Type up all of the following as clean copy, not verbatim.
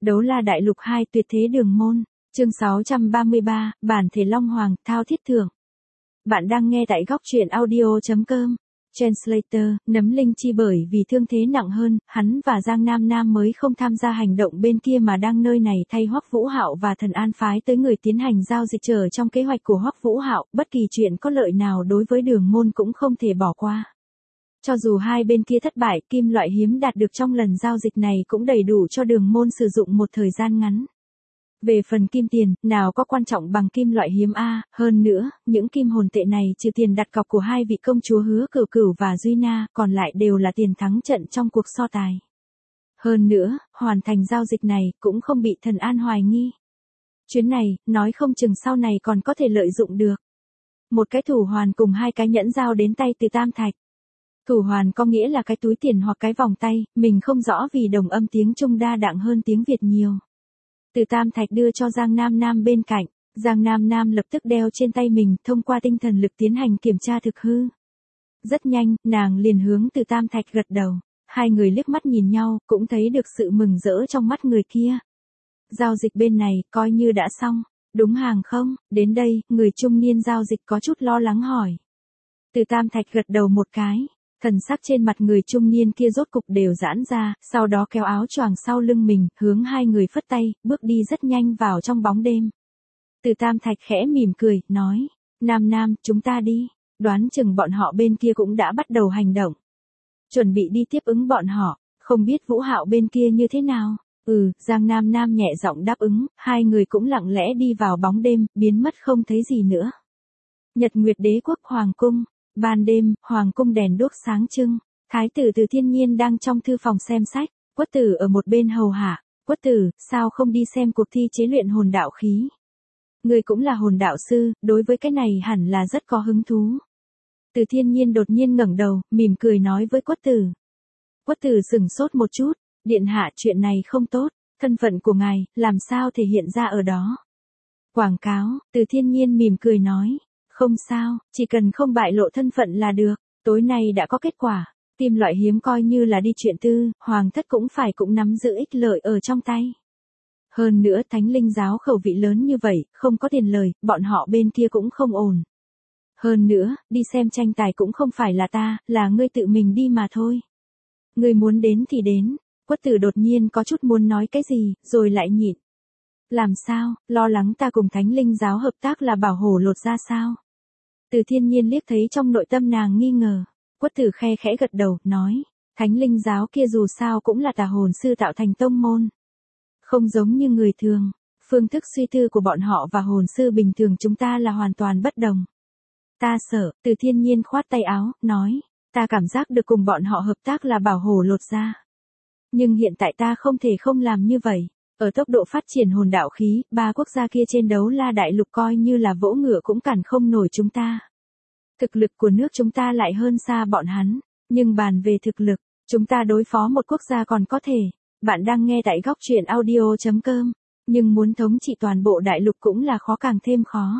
Đấu La Đại Lục 2 Tuyệt Thế Đường Môn, chương 633, bản thể Long Hoàng, thao thiết thưởng. Bạn đang nghe tại góc truyện audio.com. Translator, Nấm Linh Chi bởi vì thương thế nặng hơn, hắn và Giang Nam Nam mới không tham gia hành động bên kia mà đang nơi này thay Hoắc Vũ Hạo và Thần An phái tới người tiến hành giao dịch trở trong kế hoạch của Hoắc Vũ Hạo, bất kỳ chuyện có lợi nào đối với Đường Môn cũng không thể bỏ qua. Cho dù hai bên kia thất bại, kim loại hiếm đạt được trong lần giao dịch này cũng đầy đủ cho Đường Môn sử dụng một thời gian ngắn. Về phần kim tiền, nào có quan trọng bằng kim loại hiếm a, hơn nữa, những kim hồn tệ này trừ tiền đặt cọc của hai vị công chúa Hứa Cửu Cửu và Duy Na, còn lại đều là tiền thắng trận trong cuộc so tài. Hơn nữa, hoàn thành giao dịch này cũng không bị Thần An hoài nghi. Chuyến này, nói không chừng sau này còn có thể lợi dụng được. Một cái thủ hoàn cùng hai cái nhẫn giao đến tay Từ Tam Thạch. Thủ hoàn có nghĩa là cái túi tiền hoặc cái vòng tay, mình không rõ vì đồng âm tiếng Trung đa đặng hơn tiếng Việt nhiều. Từ Tam Thạch đưa cho Giang Nam Nam bên cạnh, Giang Nam Nam lập tức đeo trên tay mình, thông qua tinh thần lực tiến hành kiểm tra thực hư. Rất nhanh, nàng liền hướng Từ Tam Thạch gật đầu, hai người liếc mắt nhìn nhau, cũng thấy được sự mừng rỡ trong mắt người kia. Giao dịch bên này, coi như đã xong, đúng hàng không? Đến đây, người trung niên giao dịch có chút lo lắng hỏi. Từ Tam Thạch gật đầu một cái. Thần sắc trên mặt người trung niên kia rốt cục đều giãn ra, sau đó kéo áo choàng sau lưng mình, hướng hai người phất tay, bước đi rất nhanh vào trong bóng đêm. Từ Tam Thạch khẽ mỉm cười, nói, Nam Nam, chúng ta đi, đoán chừng bọn họ bên kia cũng đã bắt đầu hành động. Chuẩn bị đi tiếp ứng bọn họ, không biết Vũ Hạo bên kia như thế nào. Giang Nam Nam nhẹ giọng đáp ứng, hai người cũng lặng lẽ đi vào bóng đêm, biến mất không thấy gì nữa. Nhật Nguyệt Đế quốc Hoàng cung. Ban đêm, hoàng cung đèn đuốc sáng trưng, thái tử Từ Thiên Nhiên đang trong thư phòng xem sách, Quất Tử ở một bên hầu hạ. Quất Tử, sao không đi xem cuộc thi chế luyện hồn đạo khí? Người cũng là hồn đạo sư, đối với cái này hẳn là rất có hứng thú. Từ Thiên Nhiên đột nhiên ngẩng đầu, mỉm cười nói với Quất Tử. Quất Tử sững sốt một chút, điện hạ, chuyện này không tốt, thân phận của ngài, làm sao thể hiện ra ở đó? Quảng cáo, Từ Thiên Nhiên mỉm cười nói. Không sao, chỉ cần không bại lộ thân phận là được, tối nay đã có kết quả, kim loại hiếm coi như là đi chuyện tư, hoàng thất cũng nắm giữ ích lợi ở trong tay. Hơn nữa Thánh Linh giáo khẩu vị lớn như vậy, không có tiền lời, bọn họ bên kia cũng không ổn. Hơn nữa, đi xem tranh tài cũng không phải là ta, là ngươi tự mình đi mà thôi. Ngươi muốn đến thì đến. Quất Tử đột nhiên có chút muốn nói cái gì, rồi lại nhịn. Làm sao, lo lắng ta cùng Thánh Linh giáo hợp tác là bảo hổ lột ra sao? Từ Thiên Nhiên liếc thấy trong nội tâm nàng nghi ngờ. Quất Tử khe khẽ gật đầu, nói, Thánh Linh giáo kia dù sao cũng là tà hồn sư tạo thành tông môn. Không giống như người thường, phương thức suy tư của bọn họ và hồn sư bình thường chúng ta là hoàn toàn bất đồng. Ta sợ, Từ Thiên Nhiên khoát tay áo, nói, ta cảm giác được cùng bọn họ hợp tác là bảo hổ lột ra. Nhưng hiện tại ta không thể không làm như vậy. Ở tốc độ phát triển hồn đạo khí, ba quốc gia kia trên Đấu La Đại Lục coi như là vỗ ngựa cũng cản không nổi chúng ta. Thực lực của nước chúng ta lại hơn xa bọn hắn, nhưng bàn về thực lực, chúng ta đối phó một quốc gia còn có thể. Bạn đang nghe tại góc truyện audio.com, nhưng muốn thống trị toàn bộ đại lục cũng là khó càng thêm khó.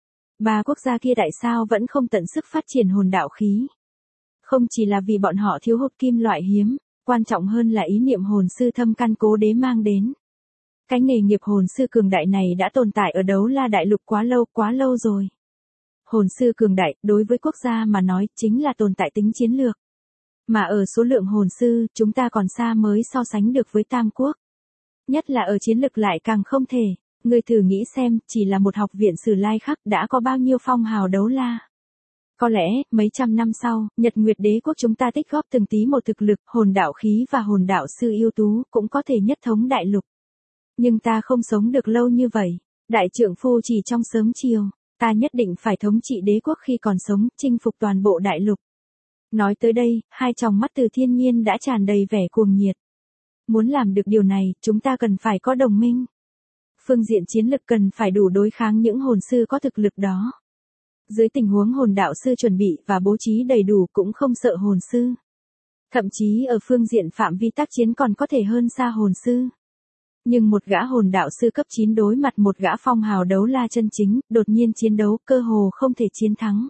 Ba quốc gia kia tại sao vẫn không tận sức phát triển hồn đạo khí? Không chỉ là vì bọn họ thiếu hụt kim loại hiếm, quan trọng hơn là ý niệm hồn sư thâm căn cố đế mang đến. Cái nghề nghiệp hồn sư cường đại này đã tồn tại ở Đấu La Đại Lục quá lâu rồi. Hồn sư cường đại, đối với quốc gia mà nói, chính là tồn tại tính chiến lược. Mà ở số lượng hồn sư, chúng ta còn xa mới so sánh được với Tam Quốc. Nhất là ở chiến lực lại càng không thể. Người thử nghĩ xem, chỉ là một học viện Sử Lai Khắc đã có bao nhiêu phong hào đấu la. Có lẽ, mấy trăm năm sau, Nhật Nguyệt Đế quốc chúng ta tích góp từng tí một thực lực, hồn đạo khí và hồn đạo sư ưu tú, cũng có thể nhất thống đại lục. Nhưng ta không sống được lâu như vậy, đại trượng phu chỉ trong sớm chiều, ta nhất định phải thống trị đế quốc khi còn sống, chinh phục toàn bộ đại lục. Nói tới đây, hai tròng mắt Từ Thiên Nhiên đã tràn đầy vẻ cuồng nhiệt. Muốn làm được điều này, chúng ta cần phải có đồng minh. Phương diện chiến lực cần phải đủ đối kháng những hồn sư có thực lực đó. Dưới tình huống hồn đạo sư chuẩn bị và bố trí đầy đủ cũng không sợ hồn sư. Thậm chí ở phương diện phạm vi tác chiến còn có thể hơn xa hồn sư. Nhưng một gã hồn đạo sư cấp 9 đối mặt một gã phong hào đấu la chân chính, đột nhiên chiến đấu cơ hồ không thể chiến thắng.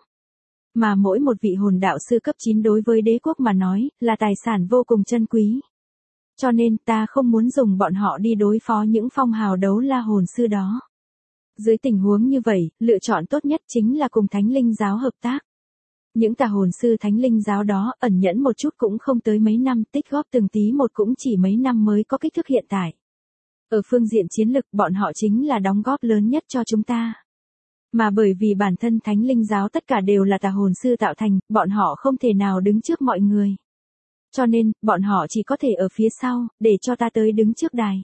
Mà mỗi một vị hồn đạo sư cấp 9 đối với đế quốc mà nói, là tài sản vô cùng chân quý. Cho nên ta không muốn dùng bọn họ đi đối phó những phong hào đấu la hồn sư đó. Dưới tình huống như vậy, lựa chọn tốt nhất chính là cùng thánh linh giáo hợp tác. Những tà hồn sư thánh linh giáo đó ẩn nhẫn một chút cũng không tới mấy năm, tích góp từng tí một cũng chỉ mấy năm mới có kích thước hiện tại. Ở phương diện chiến lực bọn họ chính là đóng góp lớn nhất cho chúng ta. Mà bởi vì bản thân thánh linh giáo tất cả đều là tà hồn sư tạo thành, bọn họ không thể nào đứng trước mọi người. Cho nên, bọn họ chỉ có thể ở phía sau, để cho ta tới đứng trước đài.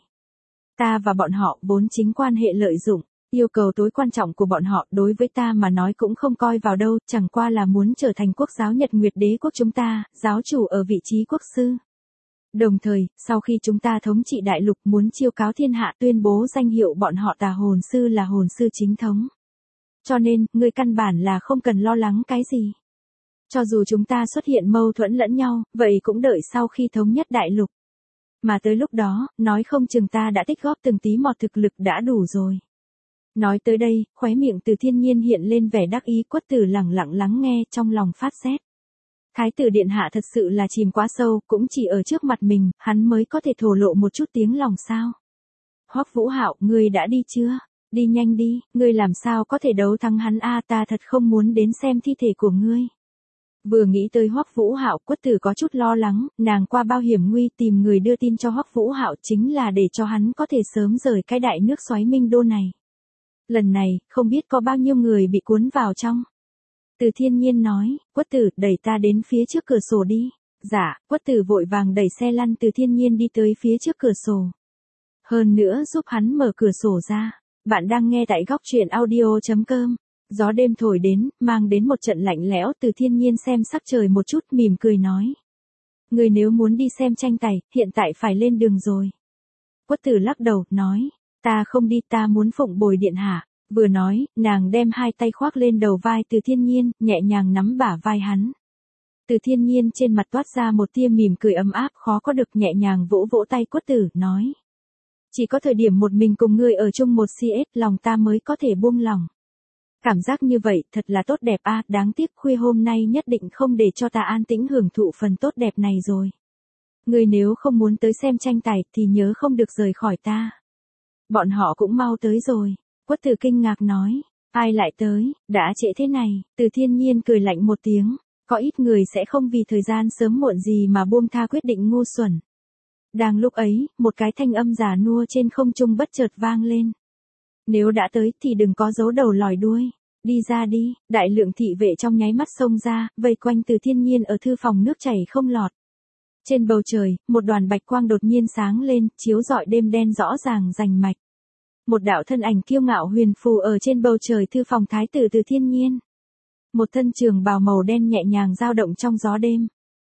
Ta và bọn họ vốn chính quan hệ lợi dụng, yêu cầu tối quan trọng của bọn họ đối với ta mà nói cũng không coi vào đâu, chẳng qua là muốn trở thành quốc giáo Nhật Nguyệt Đế quốc chúng ta, giáo chủ ở vị trí quốc sư. Đồng thời, sau khi chúng ta thống trị đại lục muốn chiêu cáo thiên hạ tuyên bố danh hiệu bọn họ tà hồn sư là hồn sư chính thống. Cho nên, ngươi căn bản là không cần lo lắng cái gì. Cho dù chúng ta xuất hiện mâu thuẫn lẫn nhau, vậy cũng đợi sau khi thống nhất đại lục. Mà tới lúc đó, nói không chừng ta đã tích góp từng tí một thực lực đã đủ rồi. Nói tới đây, khóe miệng Từ Thiên Nhiên hiện lên vẻ đắc ý, Quất Tử lẳng lặng lắng nghe trong lòng phát rét. Thái tử điện hạ thật sự là chìm quá sâu, cũng chỉ ở trước mặt mình, hắn mới có thể thổ lộ một chút tiếng lòng sao. Hoắc Vũ Hạo, ngươi đã đi chưa? Đi nhanh đi, ngươi làm sao có thể đấu thắng hắn a, ta thật không muốn đến xem thi thể của ngươi. Vừa nghĩ tới Hoắc Vũ Hạo, Quất Tử có chút lo lắng, nàng qua bao hiểm nguy tìm người đưa tin cho Hoắc Vũ Hạo chính là để cho hắn có thể sớm rời cái đại nước xoáy Minh Đô này. Lần này, không biết có bao nhiêu người bị cuốn vào trong. Từ Thiên Nhiên nói, Quất Tử, đẩy ta đến phía trước cửa sổ đi. Dạ, Quất Tử vội vàng đẩy xe lăn Từ Thiên Nhiên đi tới phía trước cửa sổ. Hơn nữa giúp hắn mở cửa sổ ra. Bạn đang nghe tại góc truyện audio.com. Gió đêm thổi đến, mang đến một trận lạnh lẽo. Từ Thiên Nhiên xem sắc trời một chút mỉm cười nói. Người nếu muốn đi xem tranh tài, hiện tại phải lên đường rồi. Quất Tử lắc đầu, nói. Ta không đi, ta muốn phụng bồi điện hạ. Vừa nói, nàng đem hai tay khoác lên đầu vai Từ Thiên Nhiên, nhẹ nhàng nắm bả vai hắn. Từ Thiên Nhiên trên mặt toát ra một tia mỉm cười ấm áp khó có được, nhẹ nhàng vỗ vỗ tay Quất Tử, nói. Chỉ có thời điểm một mình cùng ngươi ở chung một CS, lòng ta mới có thể buông lòng. Cảm giác như vậy, thật là tốt đẹp a, đáng tiếc khuya hôm nay nhất định không để cho ta an tĩnh hưởng thụ phần tốt đẹp này rồi. Ngươi nếu không muốn tới xem tranh tài thì nhớ không được rời khỏi ta. Bọn họ cũng mau tới rồi. Quất Tử kinh ngạc nói, ai lại tới, đã trễ thế này. Từ Thiên Nhiên cười lạnh một tiếng, có ít người sẽ không vì thời gian sớm muộn gì mà buông tha quyết định ngu xuẩn. Đang lúc ấy, một cái thanh âm già nua trên không trung bất chợt vang lên. Nếu đã tới thì đừng có giấu đầu lòi đuôi, đi ra đi. Đại lượng thị vệ trong nháy mắt xông ra, vây quanh Từ Thiên Nhiên ở thư phòng nước chảy không lọt. Trên bầu trời, một đoàn bạch quang đột nhiên sáng lên, chiếu rọi đêm đen rõ ràng rành mạch. Một đạo thân ảnh kiêu ngạo huyền phù ở trên bầu trời thư phòng thái tử Từ Thiên Nhiên. Một thân trường bào màu đen nhẹ nhàng dao động trong gió đêm.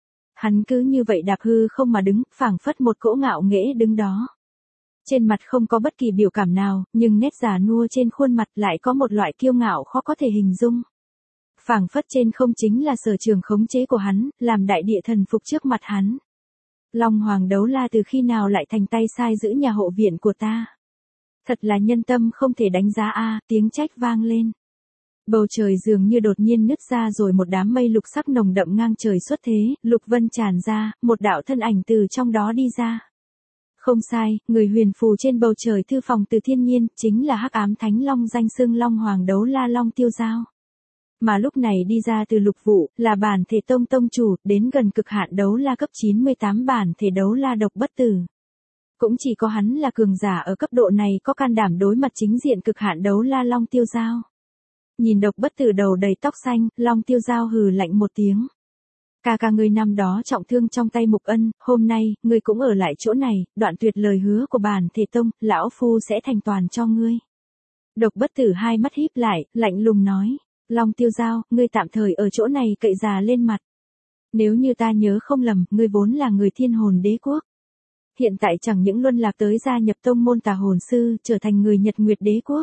Hắn cứ như vậy đạp hư không mà đứng, phảng phất một cỗ ngạo nghễ đứng đó. Trên mặt không có bất kỳ biểu cảm nào, nhưng nét già nua trên khuôn mặt lại có một loại kiêu ngạo khó có thể hình dung. Phảng phất trên không chính là sở trường khống chế của hắn, làm đại địa thần phục trước mặt hắn. Long Hoàng Đấu La từ khi nào lại thành tay sai giữ nhà hộ viện của ta? Thật là nhân tâm không thể đánh giá a, tiếng trách vang lên. Bầu trời dường như đột nhiên nứt ra rồi một đám mây lục sắc nồng đậm ngang trời xuất thế, lục vân tràn ra, một đạo thân ảnh từ trong đó đi ra. Không sai, người huyền phù trên bầu trời thư phòng Từ Thiên Nhiên, chính là Hắc Ám Thánh Long danh xưng Long Hoàng Đấu La Long Tiêu Giao. Mà lúc này đi ra từ lục vụ, là bản thể tông tông chủ, đến gần cực hạn đấu la cấp 98 bản thể đấu la độc bất tử. Cũng chỉ có hắn là cường giả ở cấp độ này có can đảm đối mặt chính diện cực hạn đấu la Long Tiêu Giao. Nhìn độc bất tử đầu đầy tóc xanh, Long Tiêu Giao hừ lạnh một tiếng. Ca ngươi năm đó trọng thương trong tay Mục Ân, hôm nay, ngươi cũng ở lại chỗ này, đoạn tuyệt lời hứa của bản thể tông, lão phu sẽ thành toàn cho ngươi. Độc bất tử hai mắt híp lại, lạnh lùng nói. Long Tiêu Giao, ngươi tạm thời ở chỗ này cậy già lên mặt. Nếu như ta nhớ không lầm, ngươi vốn là người Thiên Hồn Đế quốc. Hiện tại chẳng những luân lạc tới gia nhập tông môn tà hồn sư, trở thành người Nhật Nguyệt Đế quốc.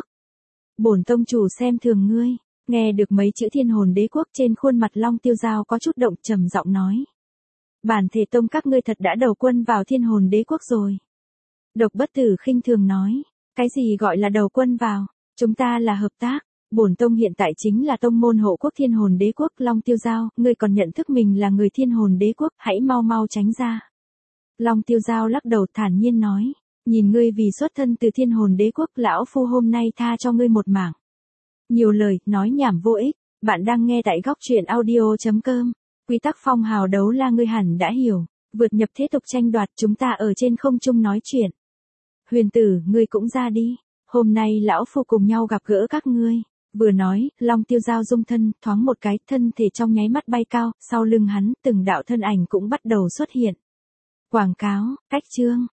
Bổn tông chủ xem thường ngươi. Nghe được mấy chữ Thiên Hồn Đế quốc trên khuôn mặt Long Tiêu Giao có chút động, trầm giọng nói. Bản thể tông các ngươi thật đã đầu quân vào Thiên Hồn Đế quốc rồi. Độc bất tử khinh thường nói. Cái gì gọi là đầu quân vào? Chúng ta là hợp tác. Bổn tông hiện tại chính là tông môn hộ quốc Thiên Hồn Đế quốc. Long Tiêu Giao, ngươi còn nhận thức mình là người Thiên Hồn Đế quốc, hãy mau mau tránh ra. Long Tiêu Giao lắc đầu thản nhiên nói, nhìn ngươi vì xuất thân từ Thiên Hồn Đế quốc, lão phu hôm nay tha cho ngươi một mạng. Nhiều lời, nói nhảm vô ích, bạn đang nghe tại góc truyện audio.com. Quy tắc phong hào đấu la ngươi hẳn đã hiểu, vượt nhập thế tục tranh đoạt, chúng ta ở trên không trung nói chuyện. Huyền tử, ngươi cũng ra đi, hôm nay lão phu cùng nhau gặp gỡ các ngươi. Vừa nói, Long Tiêu Giao dung thân, thoáng một cái, thân thể trong nháy mắt bay cao, sau lưng hắn, từng đạo thân ảnh cũng bắt đầu xuất hiện. Quảng cáo, cách chương.